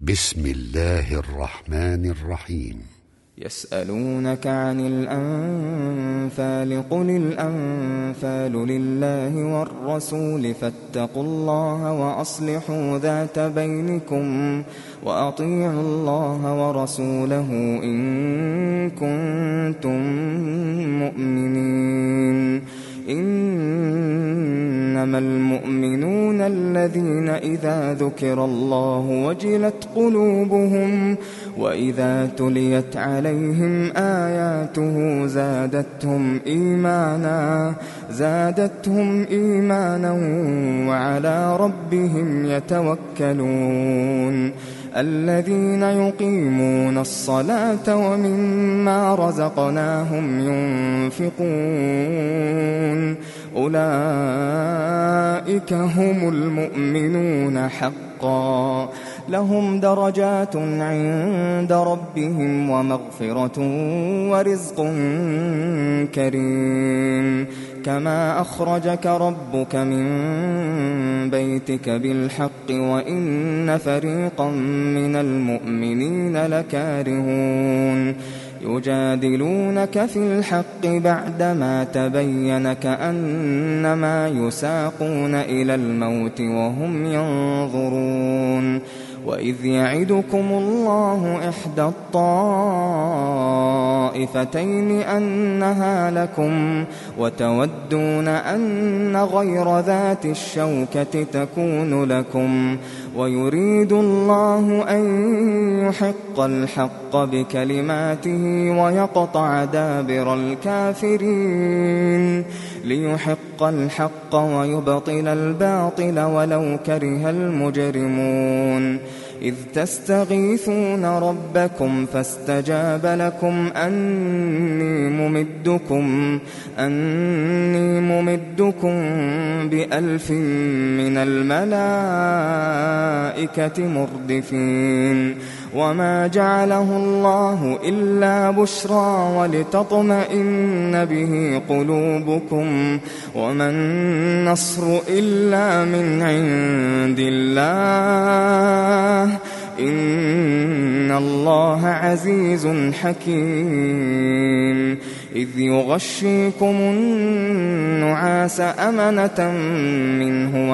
بسم الله الرحمن الرحيم. يسألونك عن الأنفال قل الأنفال لله والرسول فاتقوا الله وأصلحوا ذات بينكم وأطيعوا الله ورسوله إن كنتم مؤمنين. إنما المؤمنون الذين إذا ذكر الله وجلت قلوبهم وإذا تليت عليهم آياته زادتهم إيمانا وعلى ربهم يتوكلون. الذين يقيمون الصلاة ومما رزقناهم ينفقون أولئك هم المؤمنون حقا لهم درجات عند ربهم ومغفرة ورزق كريم. كما أخرجك ربك من بيتك بالحق وإن فريقا من المؤمنين لكارهون. يجادلونك في الحق بعدما تبين كأنما يساقون إلى الموت وهم ينظرون. وإذ يعدكم الله إحدى الطائفتين أنها لكم وتودون أن غير ذات الشوكة تكون لكم ويريد الله أن يحق الحق بكلماته ويقطع دابر الكافرين ليحق الحق ويبطل الباطل ولو كره المجرمون. إذ تستغيثون ربكم فاستجاب لكم أني ممدكم ب1000 من الملائكة مردفين. وما جعله الله إلا بشرى ولتطمئن به قلوبكم وما النصر إلا من عند الله إن الله عزيز حكيم. إذ يغشيكم النعاس أمنة منه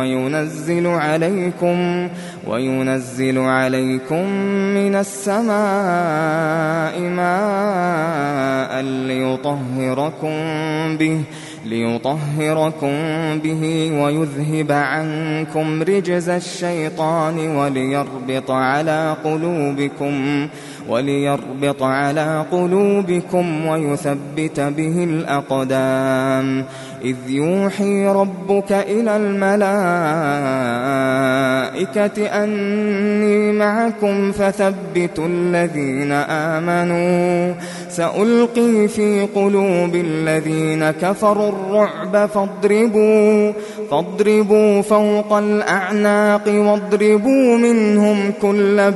وينزل عليكم من السماء ماء ليطهركم به ويذهب عنكم رجز الشيطان وليربط على قلوبكم ويثبت به الأقدام. إذ يوحي ربك إلى الملائكة أني معكم فثبتوا الذين آمنوا سألقي في قلوب الذين كفروا الرعب فاضربوا فوق الأعناق واضربوا منهم كل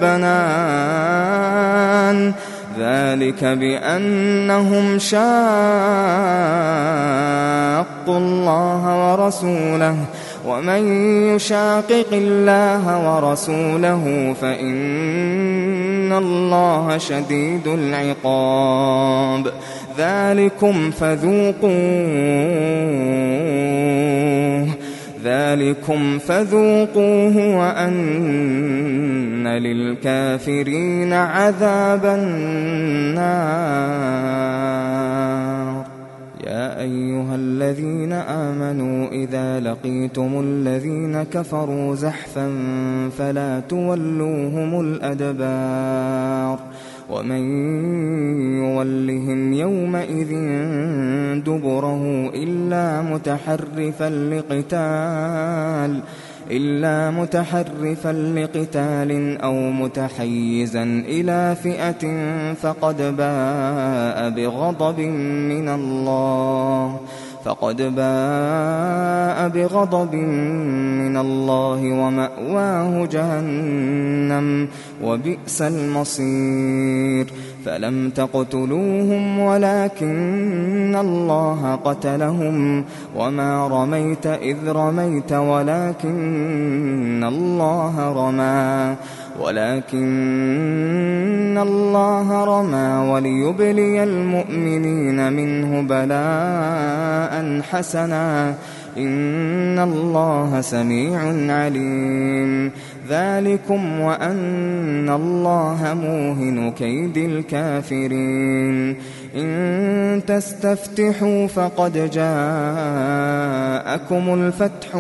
بنان ذلك بأنهم شاقوا الله ورسوله ومن يشاقق الله ورسوله فإن الله شديد العقاب. ذلكم فذوقوه وأن للكافرين عذاب النار. يا أيها الذين آمنوا إذا لقيتم الذين كفروا زحفا فلا تولوهم الأدبار ومن يولهم يومئذ دبره إلا متحرفا لقتال أو متحيزا إلى فئة فقد باء بغضب من الله ومأواه جهنم وبئس المصير. فلم تقتلوهم ولكن الله قتلهم وما رميت إذ رميت ولكن الله رمى ولكن الله رمى وليبلي المؤمنين منه بلاء حسنا إن الله سميع عليم ذلكم وأن الله موهن كيد الكافرين إن تستفتحوا فقد جاءكم الفتح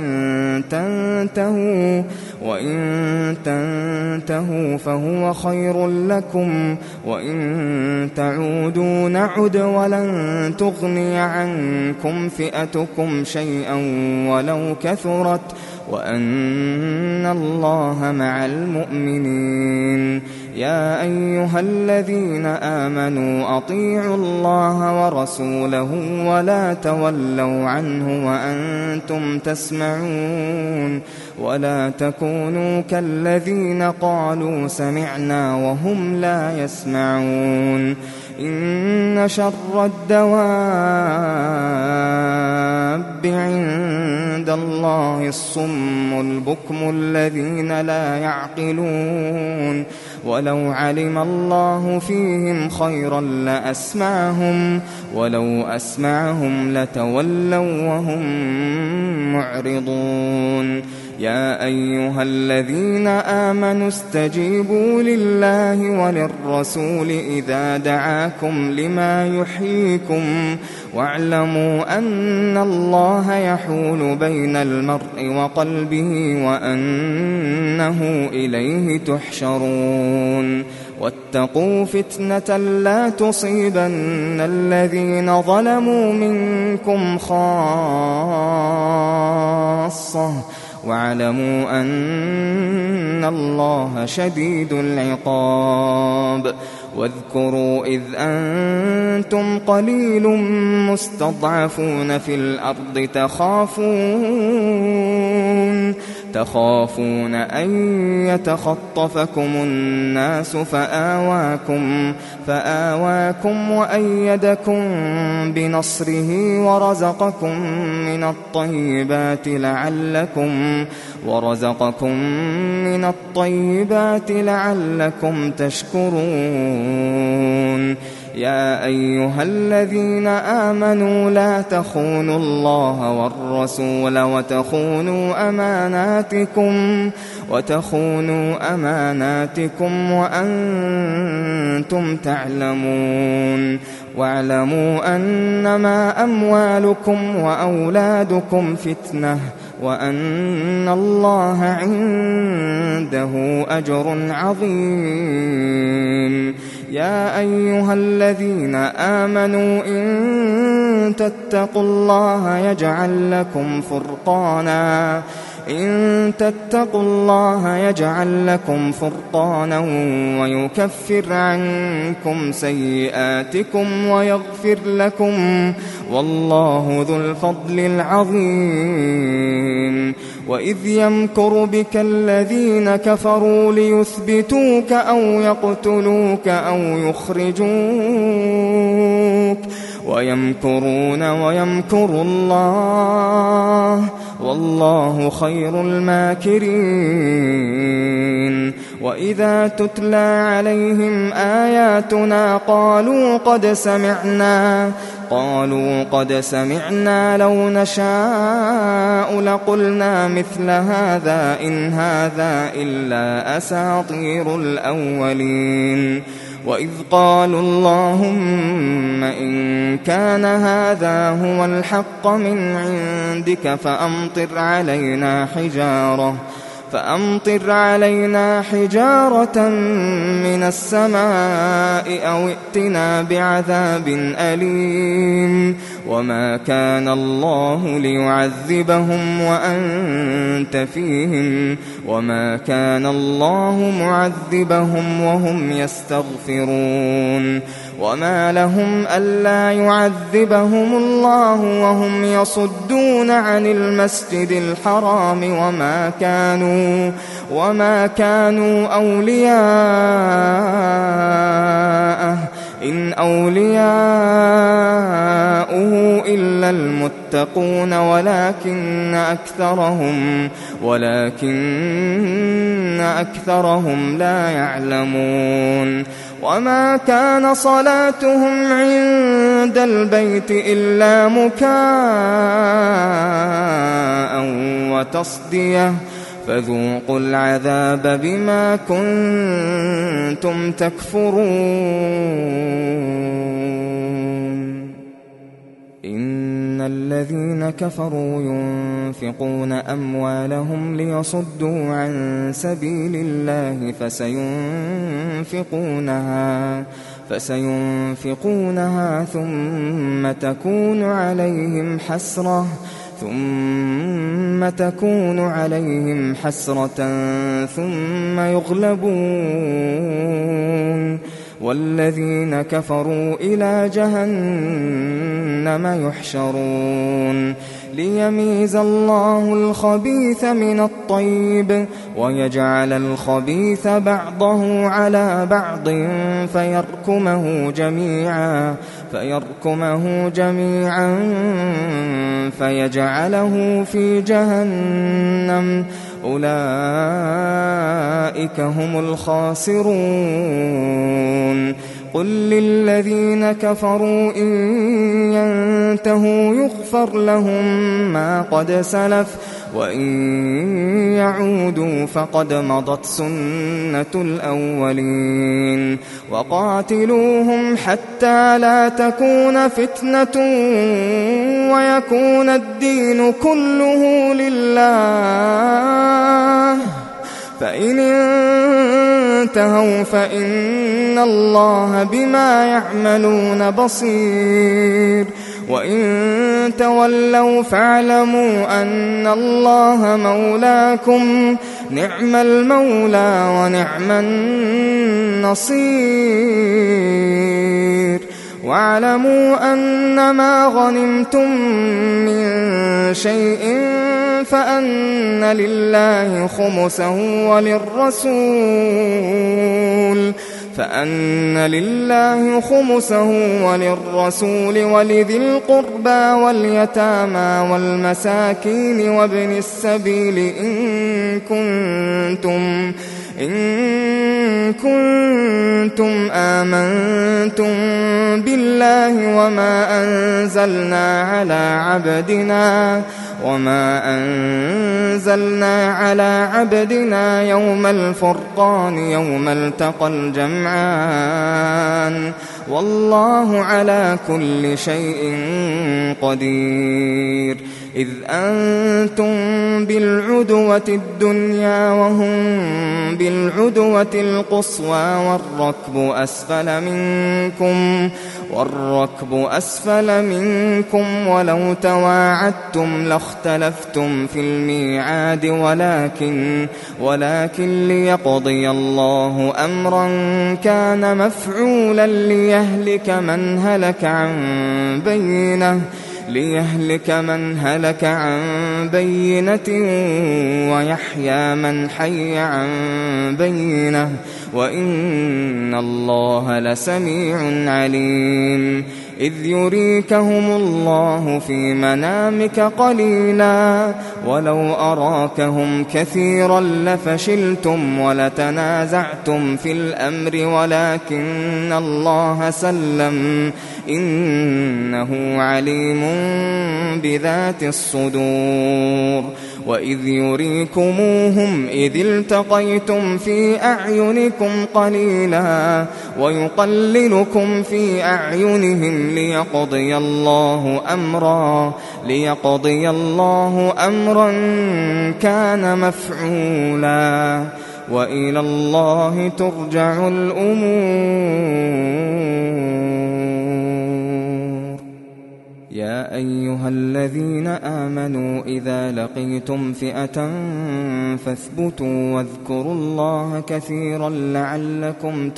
وإن تنتهوا فهو خير لكم وإن تعودوا نعد ولن تغني عنكم فئتكم شيئا ولو كثرت وأن الله مع المؤمنين يا أيها الذين آمنوا أطيعوا الله ورسوله ولا تولوا عنه وأنتم تسمعون ولا تكونوا كالذين قالوا سمعنا وهم لا يسمعون إن شر الدواب عند الله الصم البكم الذين لا يعقلون ولو علم الله فيهم خيرا لأسمعهم ولو أسمعهم لتولوا وهم معرضون يا أيها الذين آمنوا استجيبوا لله وللرسول إذا دعاكم لما يحييكم واعلموا أن الله يحول بين المرء وقلبه وأنه إليه تحشرون واتقوا فتنة لا تصيبن الذين ظلموا منكم خاصة واعلموا أن الله شديد العقاب واذكروا إذ أنتم قليل مستضعفون في الأرض تخافون أن يتخطفكم الناس فآواكم وأيدكم بنصره ورزقكم من الطيبات لعلكم تشكرون يا أيها الذين آمنوا لا تخونوا الله والرسول وتخونوا أماناتكم وأنتم تعلمون واعلموا أنما أموالكم وأولادكم فتنة وأن الله عنده أجر عظيم يا أيها الذين آمنوا إن تتقوا الله يجعل لكم فرقانا ويكفر عنكم سيئاتكم ويغفر لكم والله ذو الفضل العظيم وإذ يمكر بك الذين كفروا ليثبتوك أو يقتلوك أو يخرجوك ويمكرون ويمكر الله والله خير الماكرين وإذا تتلى عليهم آياتنا قالوا قد سمعنا لو نشاء لقلنا مثل هذا إن هذا إلا أساطير الأولين وإذ قالوا اللهم إن كان هذا هو الحق من عندك فأمطر علينا حجارة من السماء أو ائتنا بعذاب أليم وما كان الله ليعذبهم وأنت فيهم وما كان الله معذبهم وهم يستغفرون وما لهم ألا يعذبهم الله وهم يصدون عن المسجد الحرام وما كانوا أولياءه إن أولياؤه إلا المتقون يتقون ولكن أكثرهم لا يعلمون. وما كان صلاتهم عند البيت إلا مكاء وتصدية فذوقوا العذاب بما كنتم تكفرون. إن الذين كفروا ينفقون أموالهم ليصدوا عن سبيل الله فسينفقونها ثم تكون عليهم حسرة ثم يغلبون والذين كفروا إلى جهنم يحشرون ليميز الله الخبيث من الطيب ويجعل الخبيث بعضه على بعض فيركمه جميعا فيجعله في جهنم أولئك هم الخاسرون. قل للذين كفروا إن ينتهوا يغفر لهم ما قد سلف وإن يعودوا فقد مضت سنة الأولين. وقاتلوهم حتى لا تكون فتنة ويكون الدين كله لله فإن انتهوا فإن الله بما يعملون بصير وإن تولوا فاعلموا أن الله مولاكم نعم المولى ونعم النصير. واعلموا أنما غنمتم من شيء فأن لله خمسه وللرسول ولذي القربى واليتامى والمساكين وابن السبيل إن كنتم آمنتم بالله وما أنزلنا على عبدنا يوم الفرقان يوم التقى الجمعان والله على كل شيء قدير. إذ أنتم بالعدوة الدنيا وهم بالعدوة القصوى والركب أسفل منكم ولو تواعدتم لاختلفتم في الميعاد ولكن ليقضي الله أمرا كان مفعولا ليهلك من هلك عن بينة ويحيى من حي عن بينة وإن الله لسميع عليم. إذ يريكهم الله في منامك قليلا ولو أراكهم كثيرا لفشلتم ولتنازعتم في الأمر ولكن الله سلم إنه عليم بذات الصدور. وإذ يريكموهم إذ التقيتم في أعينكم قليلا ويقللكم في أعينهم ليقضي الله أمرا كان مفعولا وإلى الله ترجع الأمور. يا أيها الذين آمنوا إذا لقيتم فئة فاثبتوا واذكروا الله كثيرا لعلكم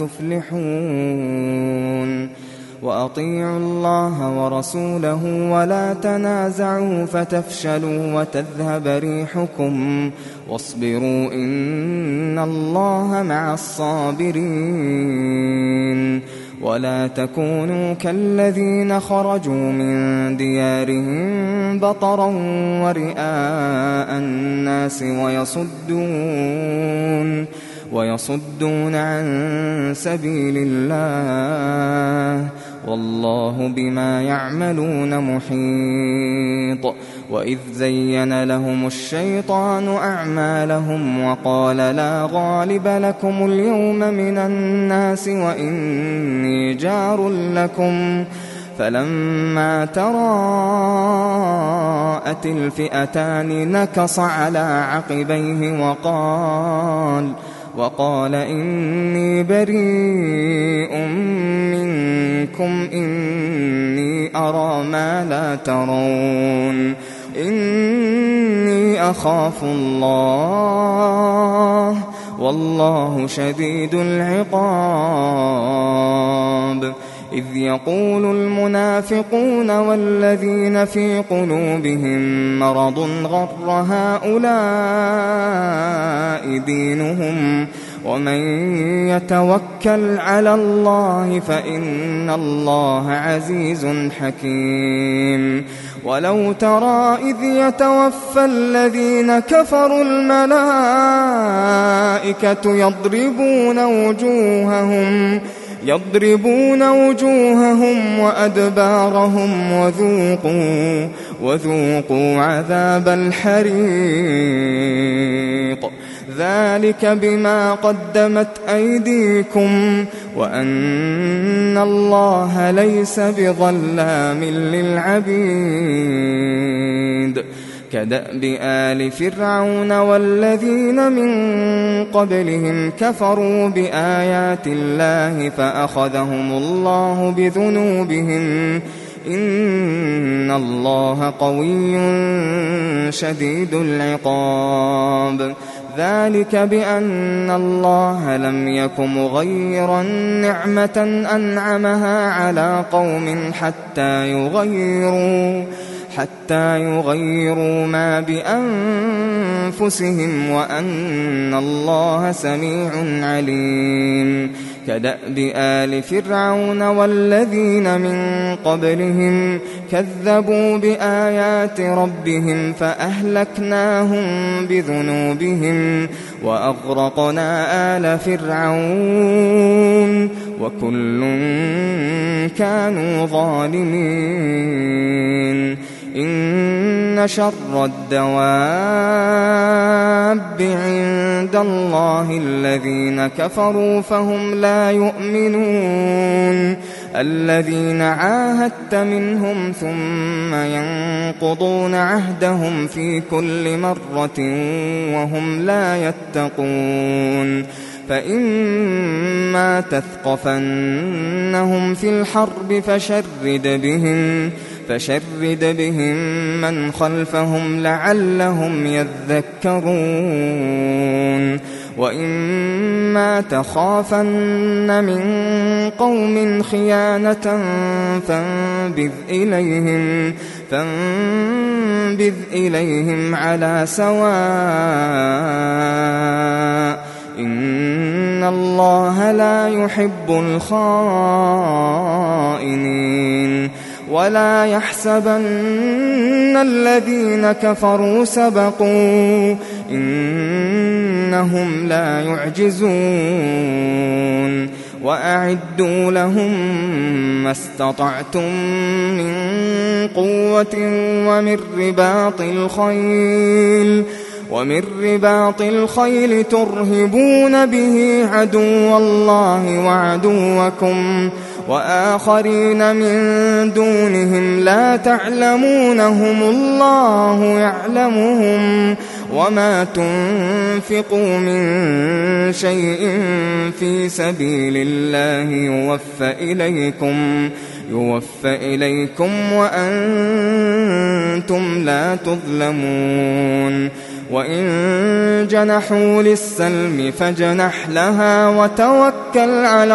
تفلحون. وأطيعوا الله ورسوله ولا تنازعوا فتفشلوا وتذهب ريحكم واصبروا إن الله مع الصابرين. ولا تكونوا كالذين خرجوا من ديارهم بطرا ورئاء الناس ويصدون عن سبيل الله والله بما يعملون محيط. وإذ زين لهم الشيطان أعمالهم وقال لا غالب لكم اليوم من الناس وإني جار لكم فلما تراءت الفئتان نكص على عقبيه وقال إني بريء منكم إني أرى ما لا ترون إني أخاف الله والله شديد العقاب. إذ يقول المنافقون والذين في قلوبهم مرض غر هؤلاء دينهم ومن يتوكل على الله فإن الله عزيز حكيم. ولو ترى إذ يتوفى الذين كفروا الملائكة يضربون وجوههم وأدبارهم وذوقوا عذاب الحريق ذلك بما قدمت أيديكم وأن الله ليس بظلام للعبيد. كدأب آل فرعون والذين من قبلهم كفروا بآيات الله فأخذهم الله بذنوبهم إن الله قوي شديد العقاب. ذلك بأن الله لم يك مغيرا نعمة أنعمها على قوم حتى يغيروا ما بأنفسهم وأن الله سميع عليم. كدأب آل فرعون والذين من قبلهم كذبوا بآيات ربهم فأهلكناهم بذنوبهم وأغرقنا آل فرعون وكل كانوا ظالمين. إن شر الدواب عند الله الذين كفروا فهم لا يؤمنون الذين عاهدت منهم ثم ينقضون عهدهم في كل مرة وهم لا يتقون. فإما تثقفنهم في الحرب فشرد بهم من خلفهم لعلهم يذكرون. وإما تخافن من قوم خيانة فانبذ إليهم على سواء إن الله لا يحب الخائنين. ولا يحسبن الذين كفروا سبقوا إنهم لا يعجزون. وأعدوا لهم ما استطعتم من قوة ومن رباط الخيل ترهبون به عدو الله وعدوكم وآخرين من دونهم لا تعلمونهم الله يعلمهم وما تنفقوا من شيء في سبيل الله يوفى إليكم وأنتم لا تظلمون. وإن جنحوا للسلم فاجنح لها وتوكل على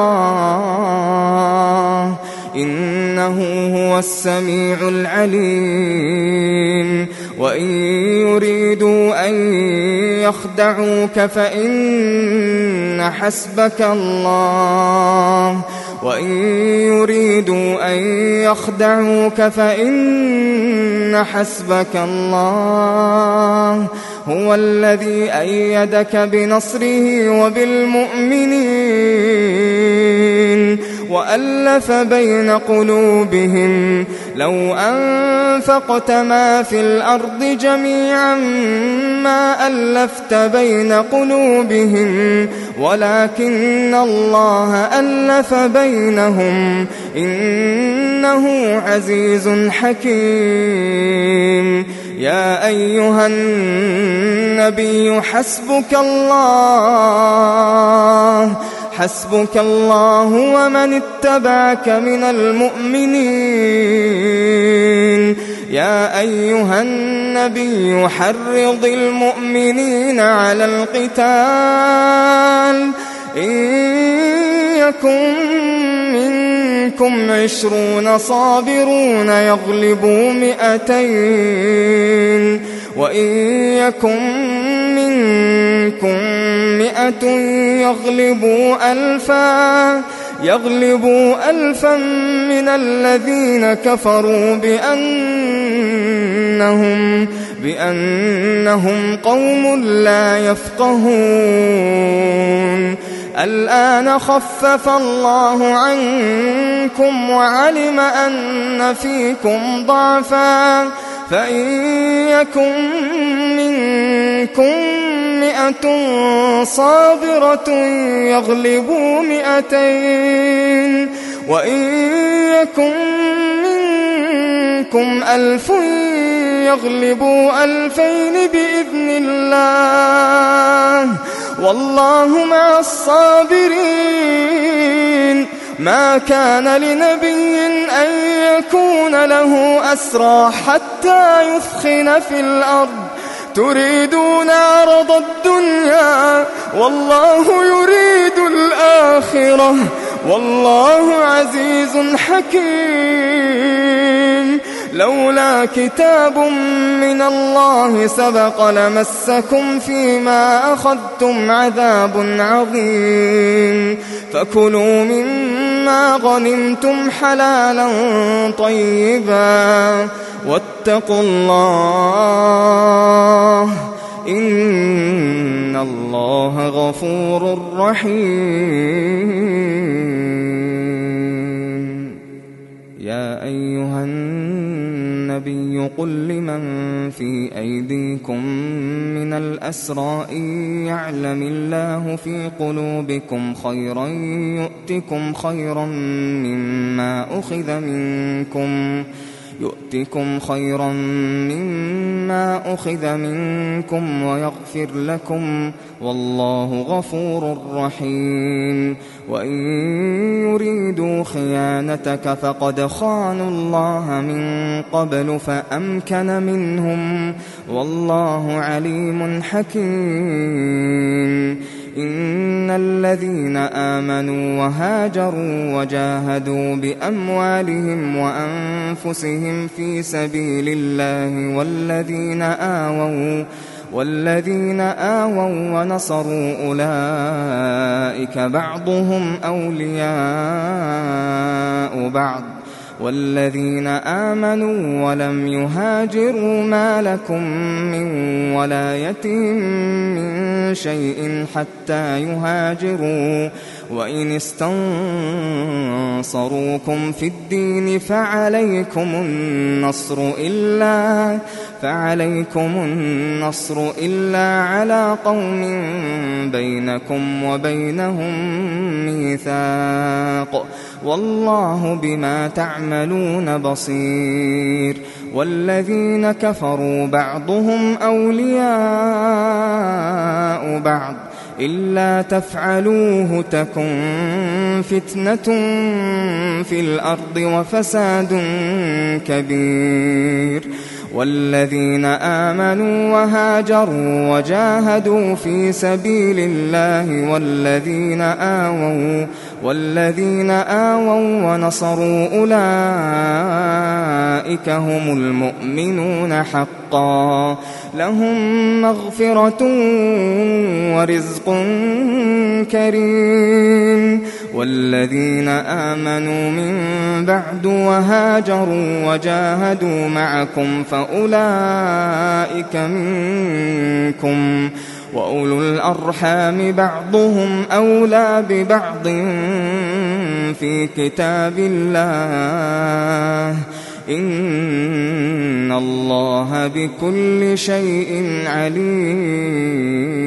الله إنه هو السميع العليم. وإن يريدوا أن يخدعوك فإن حسبك الله وإن يريدوا أن يخدعوك فإن حسبك الله هو الذي أيدك بنصره وبالمؤمنين وألف بين قلوبهم لو أنفقت ما في الأرض جميعا ما ألفت بين قلوبهم ولكن الله ألف بينهم إنه عزيز حكيم. يا أيها النبي حسبك الله ومن اتبعك من المؤمنين. يا أيها النبي حرض المؤمنين على القتال إن يكن منكم 20 صابرون يغلبوا 200 وإن يكن منكم 100 يغلبوا 1000 من الذين كفروا بأنهم قوم لا يفقهون. الآن خفف الله عنكم وعلم أن فيكم ضعفا فإن يكن منكم 100 صابرة يغلبوا 200 وإن يكن منكم 1000 يغلبوا 2000 بإذن الله والله مع الصابرين. ما كان لنبي أن يكون له أسرى حتى يثخن في الأرض تريدون عرض الدنيا والله يريد الآخرة والله عزيز حكيم. لولا كتاب من الله سبق لمسكم فيما أخذتم عذاب عظيم. فكلوا مما غنمتم حلالا طيبا واتقوا الله إن الله غفور رحيم. يا أيها النبي قل لمن في أيديكم من الأسرى إن يعلم الله في قلوبكم خيرا يؤتكم خيرا مما أخذ منكم ويغفر لكم والله غفور رحيم. وإن يريدوا خيانتك فقد خانوا الله من قبل فأمكن منهم والله عليم حكيم. إن الذين آمنوا وهاجروا وجاهدوا بأموالهم وأنفسهم في سبيل الله والذين آووا ونصروا أولئك بعضهم أولياء بعض والذين آمنوا ولم يهاجروا ما لكم من ولايتهم من شيء حتى يهاجروا وإن استنصروكم في الدين فعليكم النصر إلا على قوم بينكم وبينهم ميثاق والله بما تعملون بصير. والذين كفروا بعضهم أولياء بعض إلا تفعلوه تكن فتنة في الأرض وفساد كبير. والذين آمنوا وهاجروا وجاهدوا في سبيل الله والذين آووا ونصروا أولئك هم المؤمنون حقا لهم مغفرة ورزق كريم والذين آمنوا من بعد وهاجروا وجاهدوا معكم فأولئك منكم وأولو الأرحام بعضهم أولى ببعض في كتاب الله إن الله بكل شيء عليم